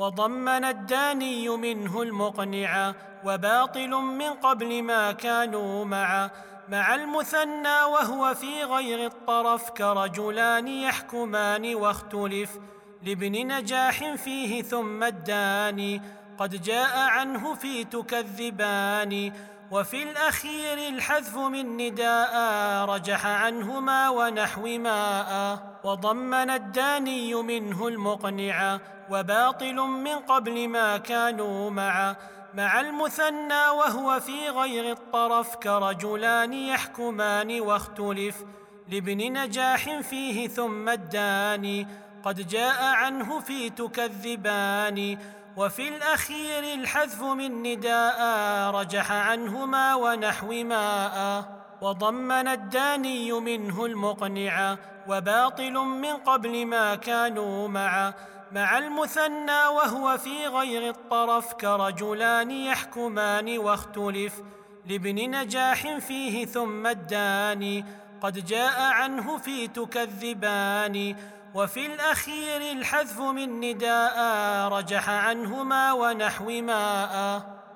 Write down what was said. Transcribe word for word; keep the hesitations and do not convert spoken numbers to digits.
وضمن الداني منه المقنعا وباطل من قبل ما كانوا معا مع المثنى وهو في غير الطرف كرجلان يحكمان واختلف لابن نجاح فيه ثم الداني قد جاء عنه في تكذبان وفي الأخير الحذف من نداء رجح عنهما ونحو ماء وضمن الداني منه المقنعا وباطل من قبل ما كانوا معا مع المثنى وهو في غير الطرف كرجلان يحكمان واختلف لابن نجاح فيه ثم الداني قد جاء عنه في تكذبان وفي الأخير الحذف من نداء رجح عنهما ونحو ماء وضمن الداني منه المقنعا وباطل من قبل ما كانوا معا مع المثنى وهو في غير الطرف كرجلان يحكمان واختلف لابن نجاح فيه ثم الداني قد جاء عنه في تكذبان وفي الأخير الحذف من نداء رجح عنهما ونحو ماء